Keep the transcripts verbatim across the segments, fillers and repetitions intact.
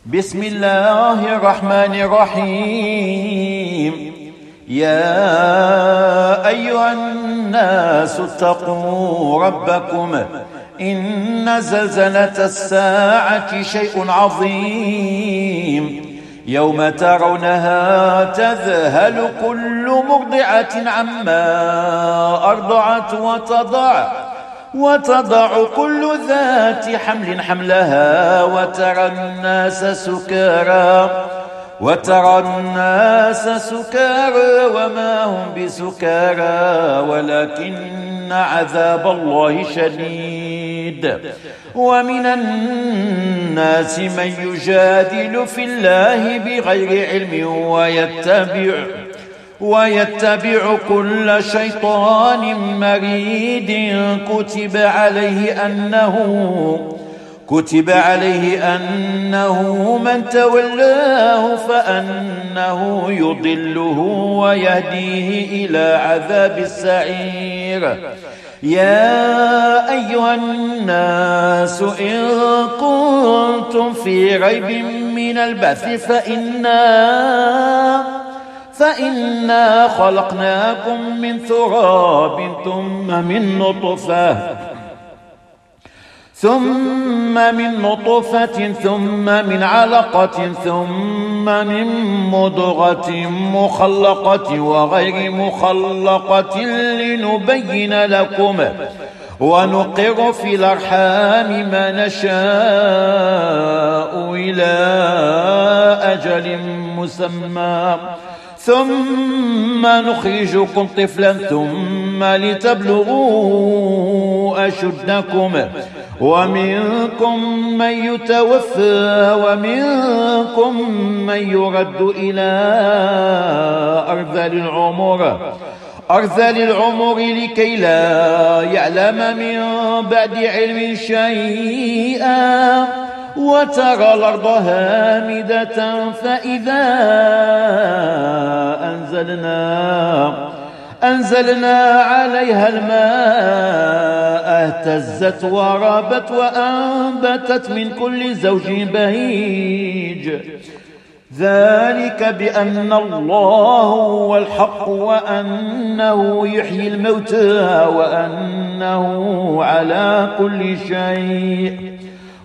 بسم الله الرحمن الرحيم. يا أيها الناس اتقوا ربكم إن زلزلة الساعة شيء عظيم يوم ترونها تذهل كل مرضعة عما أرضعت وتضع وتضع كل ذات حمل حملها وترى الناس سكارى وترى الناس سكارى وما هم بسكارى ولكن عذاب الله شديد. ومن الناس من يجادل في الله بغير علم ويتبع ويتبع كل شيطان مريد كتب عليه أنه كتب عليه أنه من تولاه فأنه يضله ويهديه إلى عذاب السعير. يا أيها الناس إن كنتم في ريب من البعث فإنا فإنا خلقناكم من تراب ثم من نطفة ثم من نطفة ثم من علقة ثم من مضغة مخلقة وغير مخلقة لنبين لكم ونقر في الأرحام ما نشاء إلى أجل مسمى ثم نخرجكم طفلا ثم لتبلغوا أشدكم ومنكم من يتوفى ومنكم من يرد إلى أرذل العمر أرذل العمر لكي لا يعلم من بعد علم شيئا وترى الأرض هامدة فإذا أنزلنا أنزلنا عليها الماء اهتزت وربت وأنبتت من كل زوج بهيج. ذلك بأن الله هو الحق وأنه يحيي الموتى وأنه على كل شيء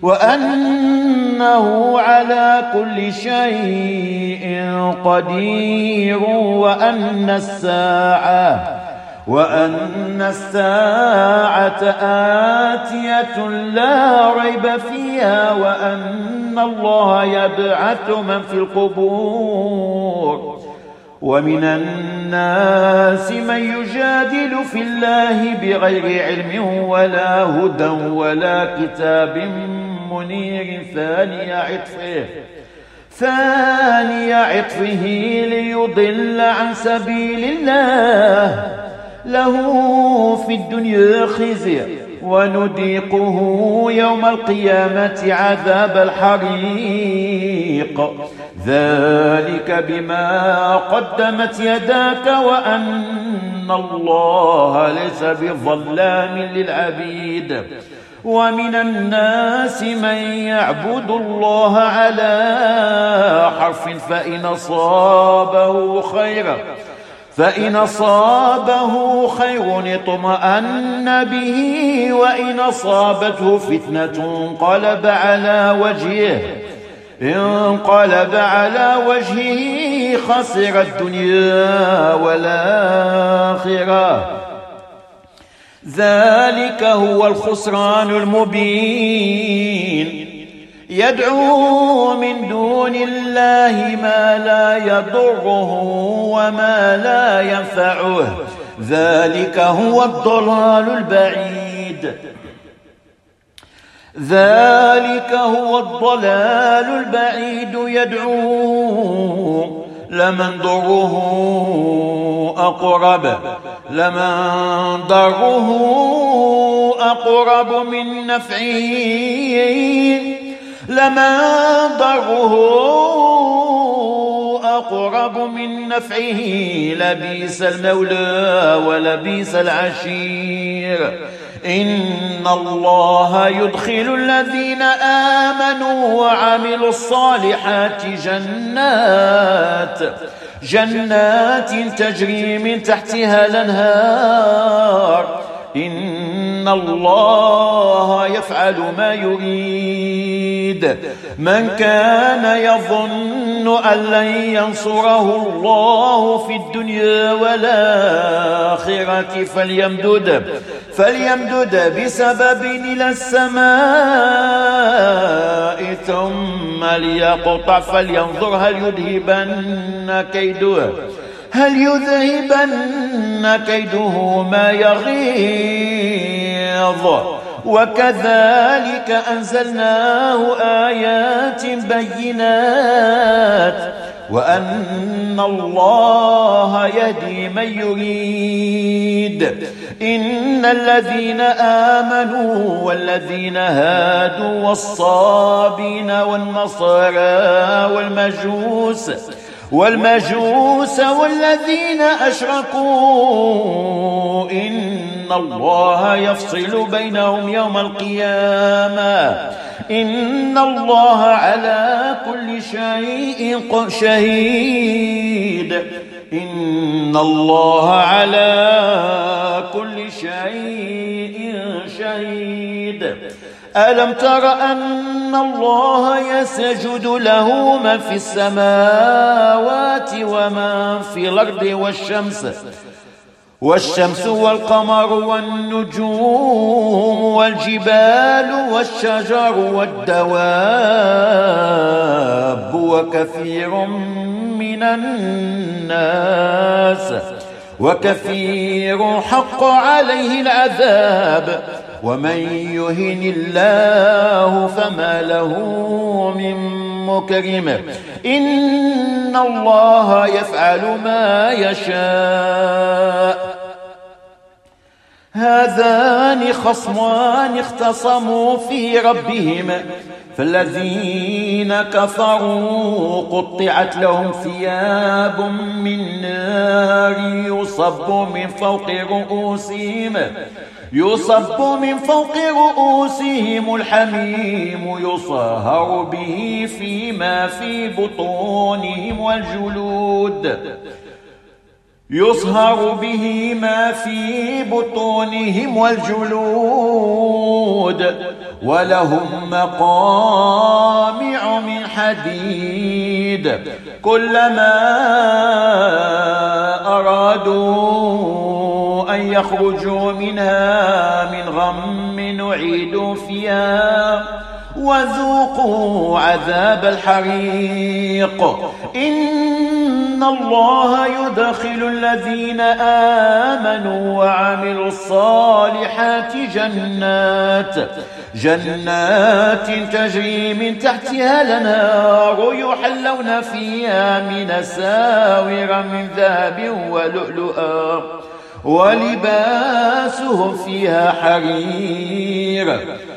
وأنه على كل شيء قدير وأن الساعة وأن الساعة آتية لا ريب فيها وأن الله يبعث من في القبور. ومن الناس من يجادل في الله بغير علم ولا هدى ولا كتاب منير ثاني عطفه ثاني عطفه ليضل عن سبيل الله له في الدنيا خزي ونذيقه يوم القيامة عذاب الحريق. ذلك بما قدمت يداك وأن الله ليس بظلام للعبيد. ومن الناس من يعبد الله على حرف فإن أصابه خيرا فإن أصابه خير اطمأن به وإن أصابته فتنة انقلب على وجهه انقلب على وجهه خسر الدنيا والآخرة. ذلك هو الخسران المبين. يدعو من دون الله ما لا يضره وما لا ينفعه ذلك هو الضلال البعيد. ذلك هو الضلال البعيد. يدعو لمن ضره أقرب لمن ضره أقرب من نفعه لمن ضره أقرب من نفعه لبئس المولى ولبئس العشير. إن الله يدخل الذين آمنوا وعملوا الصالحات جنات جنات تجري من تحتها الأنهار إن الله يفعل ما يريد. من كان يظن أن لن ينصره الله في الدنيا والآخرة فليمدد فليمدد بسبب إلى السماء ثم ليقطع فلينظر هل يذهبن كيده هل يذهبن كيده ما يغيظ. وكذلك أنزلناه آيات بينات وأن الله يهدي من يريد. إن الذين آمنوا والذين هادوا والصابين والنصارى والمجوس والمجوس والذين أشركوا إن الله يفصل بينهم يوم القيامة إن الله على كل شيء شهيد. إن الله على كل شيء شهيد. ألم تر أن الله يسجد له من في السماوات ومن في الأرض والشمس والشمس والقمر والنجوم والجبال والشجر والدواب وكثير من الناس وكثير حق عليه العذاب. ومن يهن الله فما له من مكرم. إن الله يفعل ما يشاء. هذان خصمان اختصموا في ربهم فالذين كفروا قطعت لهم ثياب من نار يصب من فوق رؤوسهم يصب من فوق رؤوسهم الحميم يصهر به فيما في بطونهم والجلود يصهر به ما في بطونهم والجلود ولهم مقامع من حديد كلما أرادوا أن يخرجوا منها من غم نعيدوا فيها وذوقوا عذاب الحريق. إن الله يدخل الذين آمنوا وعملوا الصالحات جنات جنات تجري من تحتها الأنهار يحلون فيها من أساور من ذهب ولؤلؤا ولباسهم فيها حرير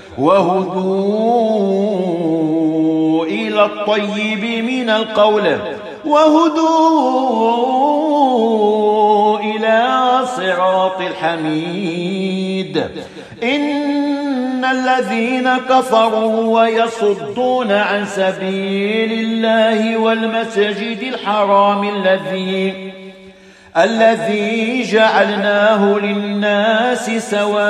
وهدوا إلى الطيب من القول وهدوا إلى صراط الحميد. إن الذين كفروا ويصدون عن سبيل الله والمسجد الحرام الذي الذي جعلناه للناس سواء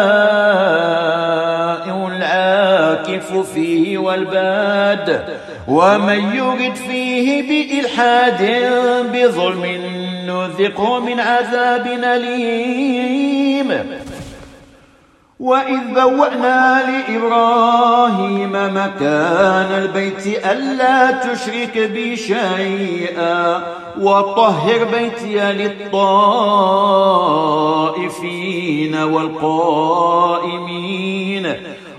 العاكف فيه والباد ومن يرد فيه بإلحاد بظلم نذقه من عذاب أليم. وإذ بوأنا لإبراهيم مكان البيت ألا تشرك بي شيئا وطهر بيتي للطائفين والقائمين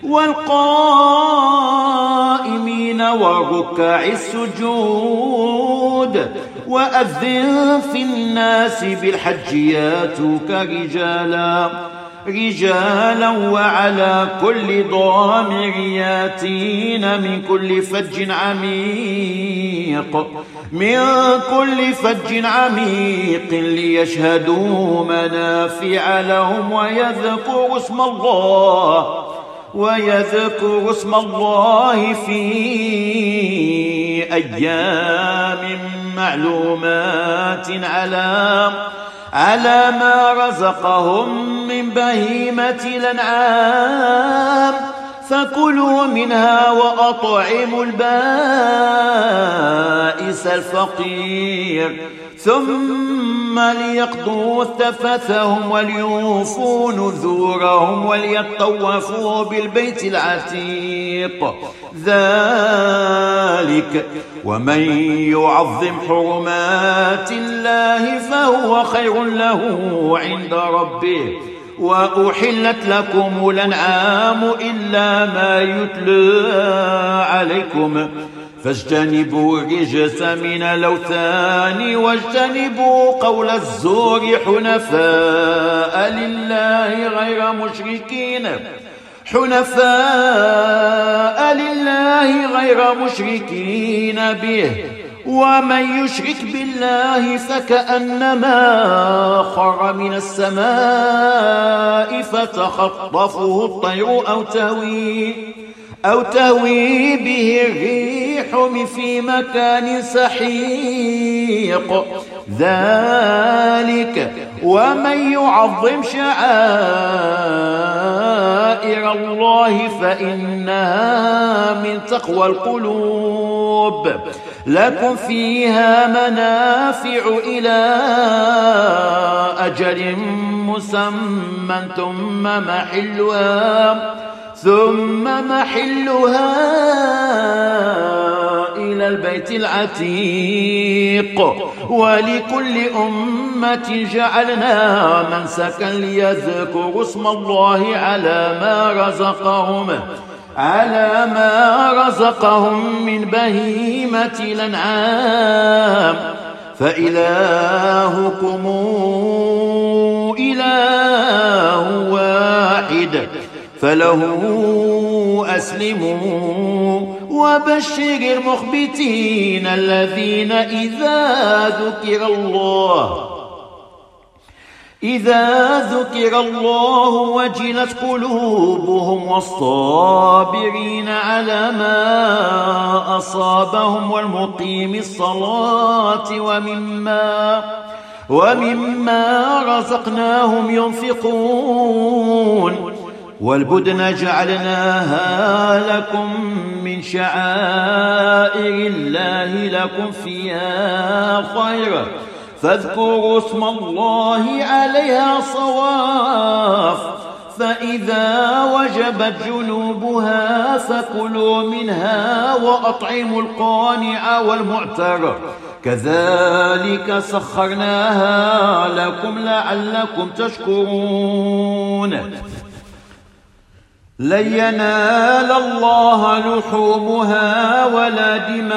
والقائمين والركع السجود وأذن في الناس بالحج ياتوك رجالا رجالا وعلى كل ضامر ياتين من كل فج عميق من كل فج عميق ليشهدوا منافع لهم ويذكروا اسم الله ويذكروا اسم الله في أيام معلومات على على ما رزقهم من بهيمة الأنعام فكلوا منها وأطعموا البائس الفقير ثم ليقضوا تفثهم وليوفوا نذورهم وليطوفوا بالبيت العتيق ذلك ومن يعظم حرمات الله فهو خير له عند ربه وأحلت لكم الأنعام إلا ما يتلى عليكم فاجتنبوا الرجس من الأوثان واجتنبوا قول الزور حنفاء لله غير مشركين حنفاء لله غير مشركين به ومن يشرك بالله فكأنما خر من السماء فتخطفه الطير أو تهوي أو تهوي به الريح في مكان سحيق ذلك ومن يعظم شعائر الله فإنها من تقوى القلوب لكم فيها منافع إلى أجل مسمى ثم محلها ثم محلها إلى البيت العتيق ولكل أمة جعلنا منسكا ليذكروا اسم الله على ما رزقهم على ما رزقهم من بهيمة الأنعام فإلهكم إله واحد فله أسلموا وبشر المخبتين الذين إذا ذكر الله إذا ذكر الله وجلت قلوبهم والصابرين على ما أصابهم والمقيم الصلاة ومما ومما رزقناهم ينفقون والبدن جعلناها لكم من شعائر الله لكم فيها خير فاذكروا اسم الله عليها صواف فإذا وجبت جنوبها فكلوا منها وأطعموا القانع والمعتر كذلك سخرناها لكم لعلكم تشكرون لن ينال الله لحومها ولا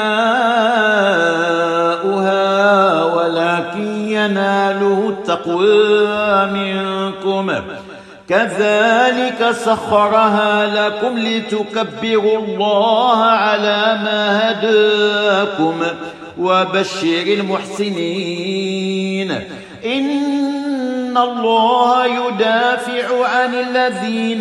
دماؤها ولكن يناله التقوى منكم كذلك سخرها لكم لتكبروا الله على ما هداكم وبشر المحسنين إن الله يدافع عن الذين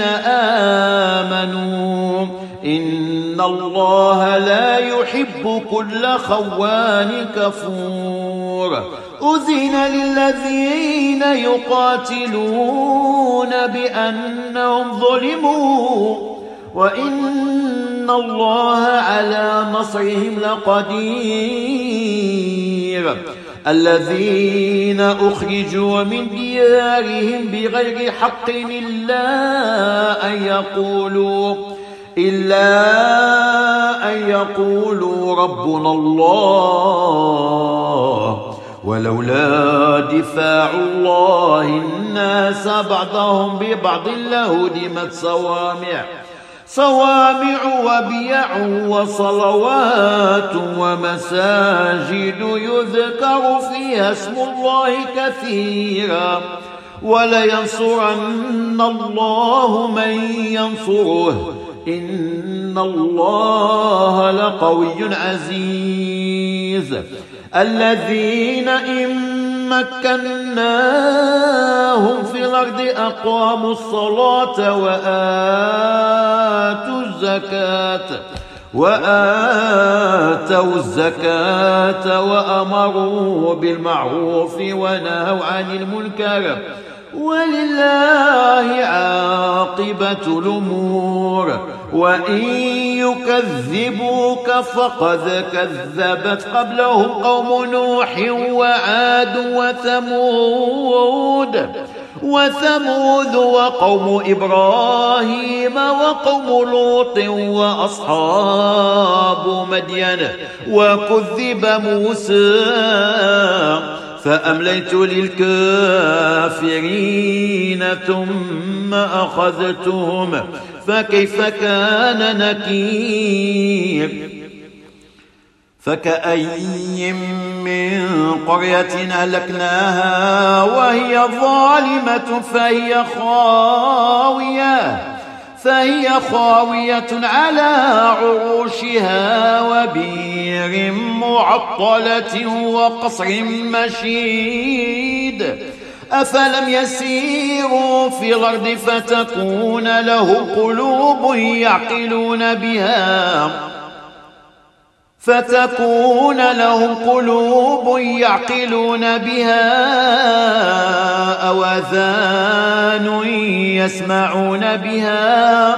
آمنوا إن الله لا يحب كل خوان كفور أذن للذين يقاتلون بأنهم ظلموا وإن الله على نصرهم لقدير الذين أخرجوا من ديارهم بغير حق إلا أن يقولوا إلا أن يقولوا ربنا الله ولولا دفاع الله الناس بعضهم ببعض لهدمت صوامع صوامع وبيع وصلوات ومساجد يذكر فيها اسم الله كثيرا ولينصرن الله من ينصره إن الله لقوي عزيز. الذين إن مكناهم في الأرض أقاموا الصلاة وآتوا الزكاة وآتوا الزكاة وأمروا بالمعروف ونهوا عن المنكر ولله عاقبة الأمور. وإن يكذبوك فقد كذبت قبلهم قوم نوح وعاد وثمود وثمود وقوم إبراهيم وقوم لوط وأصحاب مدين وكذب موسى فأمليت للكافرين ثم أخذتهم فكيف كان نكير. فكأي من قرية أهلكناها وهي ظالمة فهي خاوية فهي خاوية على عروشها وبير معطلة وقصر مشيد. أفلم يسيروا في الأرض فتكون لهم قلوب يعقلون بها فتكون لهم قلوب يعقلون بها أو آذان يسمعون بها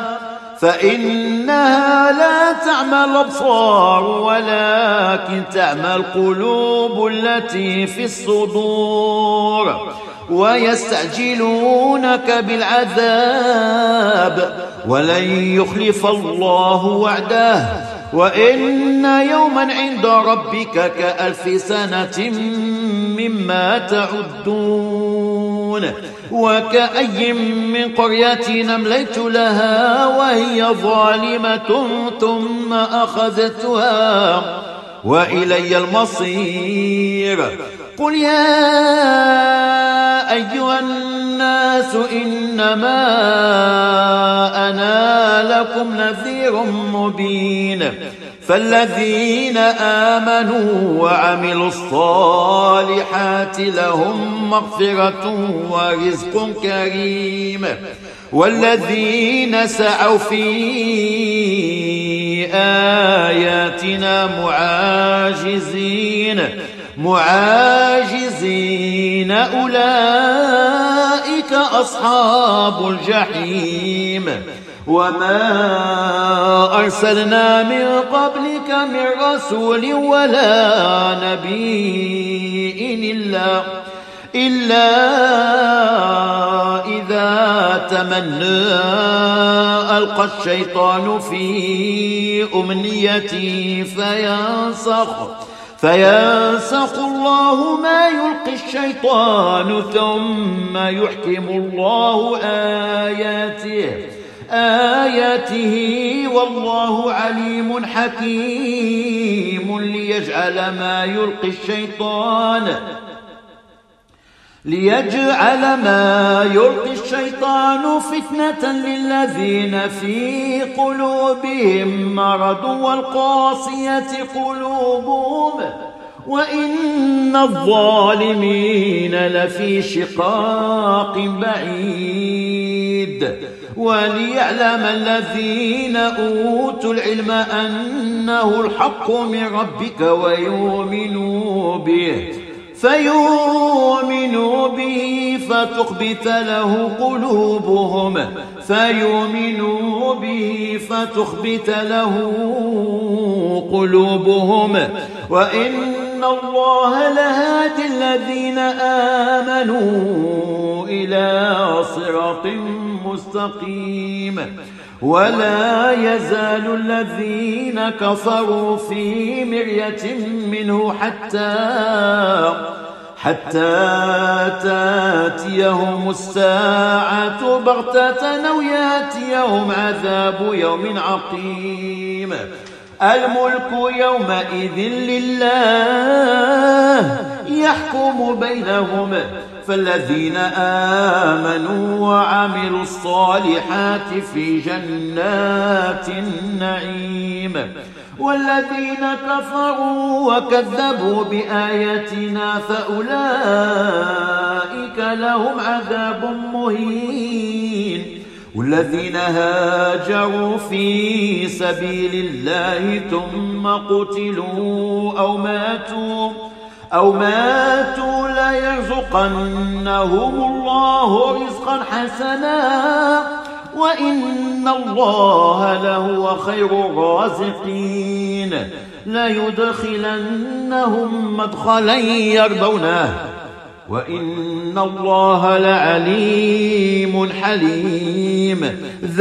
فإنها لا تعمى الأبصار ولكن تعمى القلوب التي في الصدور. ويستعجلونك بالعذاب ولن يخلف الله وعده وإن يوما عند ربك كألف سنة مما تعدون. وكأي من قرية أمليت لها وهي ظالمة ثم أخذتها وإلي المصير. قل يا أيها الناس إنما أنا لكم نذير مبين. فالذين آمنوا وعملوا الصالحات لهم مغفرة ورزق كريم. والذين سعوا في آياتنا معاجزين معاجزين أولئك أصحاب الجحيم. وما أرسلنا من قبلك من رسول ولا نبي إلا إلا إذا تمنى ألقى الشيطان في أمنيته فينسخ فينسخ الله ما يلقي الشيطان ثم يحكم الله آياته آياته والله عليم حكيم. ليجعل ما يلقي الشيطان ليجعل ما يلقي الشيطان فتنة للذين في قلوبهم مرض والقاسية قلوبهم وإن الظالمين لفي شقاق بعيد. وليعلم الذين أوتوا العلم أنه الحق من ربك ويؤمنوا به فيؤمنوا به فتخبت له قلوبهم فيؤمنوا به فتخبت له قلوبهم وإن الله لهادي الذين آمنوا إلى صراط مستقيم. ولا يزال الذين كفروا في مرية منه حتى حتى تاتيهم الساعة بغتة أو ياتيهم عذاب يوم عقيم. الملك يومئذ لله يحكم بينهم فالذين آمنوا وعملوا الصالحات في جنات النعيم، والذين كفروا وكذبوا بآياتنا فأولئك لهم عذاب مهين. والذين هاجروا في سبيل الله ثم قتلوا أو ماتوا أو ماتوا ليرزقنهم الله رزقا حسنا وإن الله لهو خير الرازقين. ليدخلنهم مدخلا يرضونه وإن الله لعليم حليم.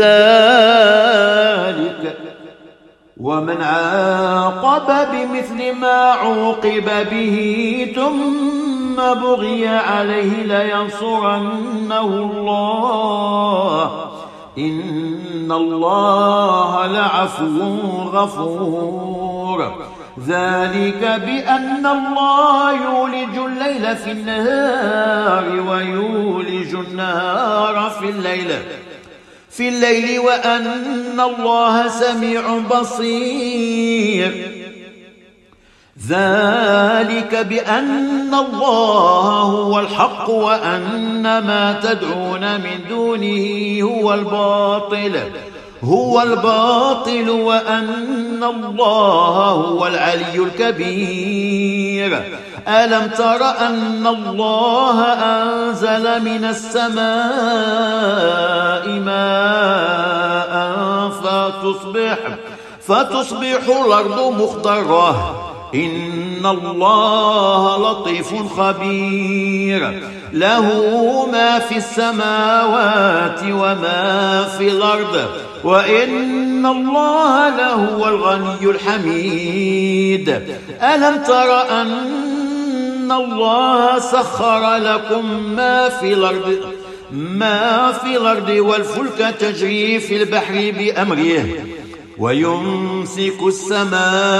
ذلك ومن عاقب بمثل ما عوقب به ثم بغي عليه لينصرنه الله إن الله لعفو غفور. ذلك بأن الله يولج الليل في النهار ويولج النهار في الليل في الليل وأن الله سميع بصير. ذلك بأن الله هو الحق وأن ما تدعون من دونه هو الباطل هو الباطل وأن الله هو العلي الكبير. ألم تر أن الله أنزل من السماء ماء فتصبح فتصبح الأرض مخضرة إن الله لطيف خبير. له ما في السماوات وما في الأرض وإن الله لهو الغني الحميد. ألم تر أن الله سخر لكم ما في الأرض ما في الأرض والفلك تجري في البحر بأمره ويمسك السماء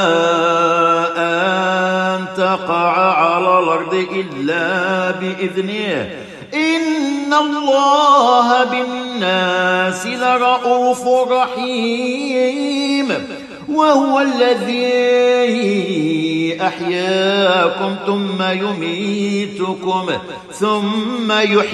أن تقع على الأرض إلا بإذنه إن الله بالناس لرؤوف رحيم. وهو الذي أحياكم ثم يميتكم ثم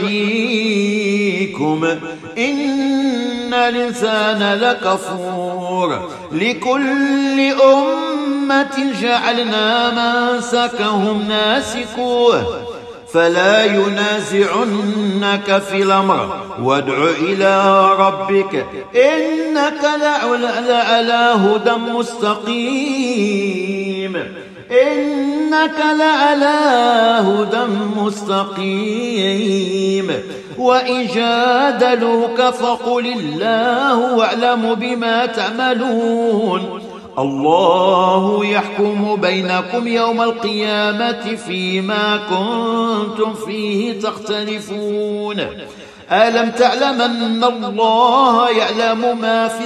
يحييكم إن الإنسان لكفور. لكل أمة جعلنا منسكهم ناسكوه فلا ينازعنك في الأمر وادع إلى ربك إنك لعلى هدى مستقيم إنك لعلى هدى مستقيم. وإن جادلوك فقل الله أعلم بما تعملون. الله يحكم بينكم يوم القيامة فيما كنتم فيه تختلفون. ألم تعلم أن الله يعلم ما في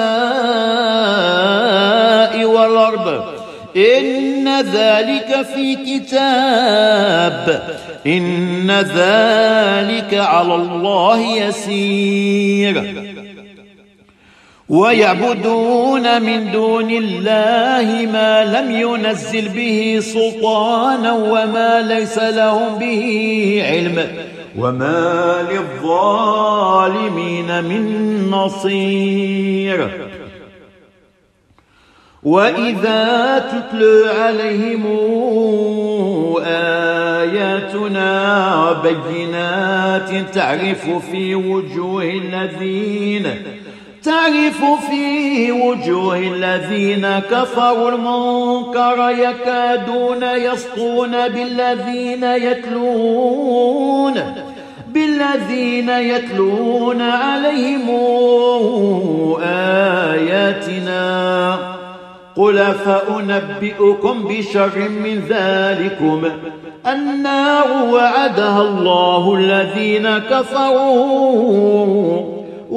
السماء والأرض إن ذلك في كتاب إن ذلك على الله يسير. ويعبدون من دون الله ما لم ينزل به سلطانا وما ليس لهم به علم وما للظالمين من نصير. وإذا تتلى عليهم آياتنا بينات تعرف في وجوه الذين تعرف في وجوه الذين كفروا المنكر يكادون يسطون بالذين يتلون بالذين يتلون عليهم آياتنا. قل فأنبئكم بشر من ذلكم النار وعدها الله الذين كفروا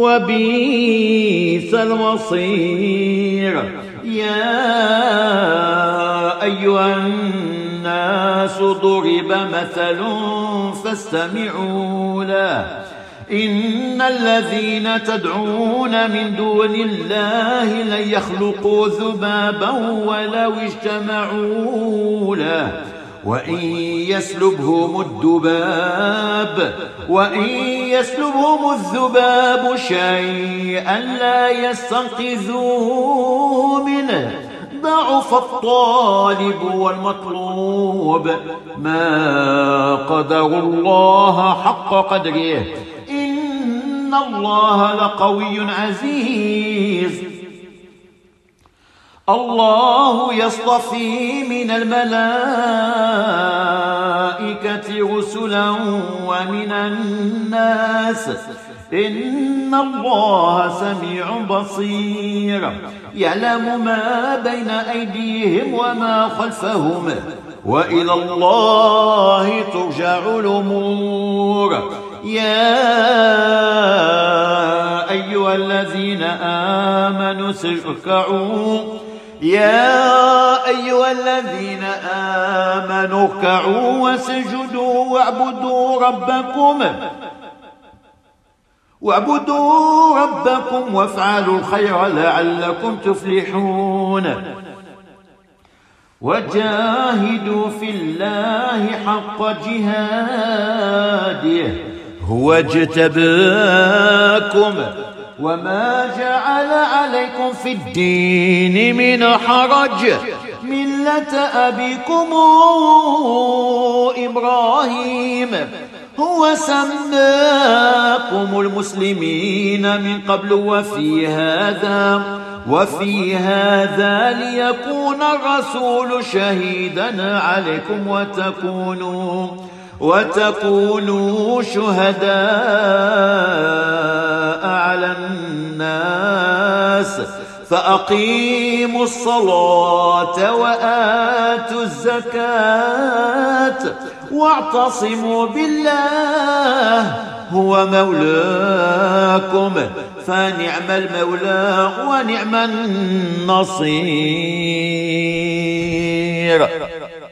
وبئس المصير. يا أيها الناس ضرب ضرب مثل فاستمعوا له إن الذين تدعون من دون الله لن يخلقوا ذبابا ولو اجتمعوا له وإن يسلبهم الذباب وإن يسلبهم الذباب شيئا لا يستنقذوه منه ضعف الطالب والمطلوب ما قدر الله حق قدره إن الله لقوي عزيز الله يصطفي من الملائكة رسلا ومن الناس إن الله سميع بصير يعلم ما بين أيديهم وما خلفهم وإلى الله ترجع الأمور يا أيها الذين آمنوا اركعوا يا أيها الذين آمنوا اركعوا واسجدوا واعبدوا ربكم واعبدوا ربكم وافعلوا الخير لعلكم تفلحون وجاهدوا في الله حق جهاده هو اجتباكم وما جعل عليكم في الدين من حرج ملة أبيكم إبراهيم هو سماكم المسلمين من قبل وفي هذا وفي هذا ليكون الرسول شهيدا عليكم وتكونوا وتكونوا شهداء على الناس فأقيموا الصلاة وآتوا الزكاة واعتصموا بالله هو مولاكم فنعم المولى ونعم النصير.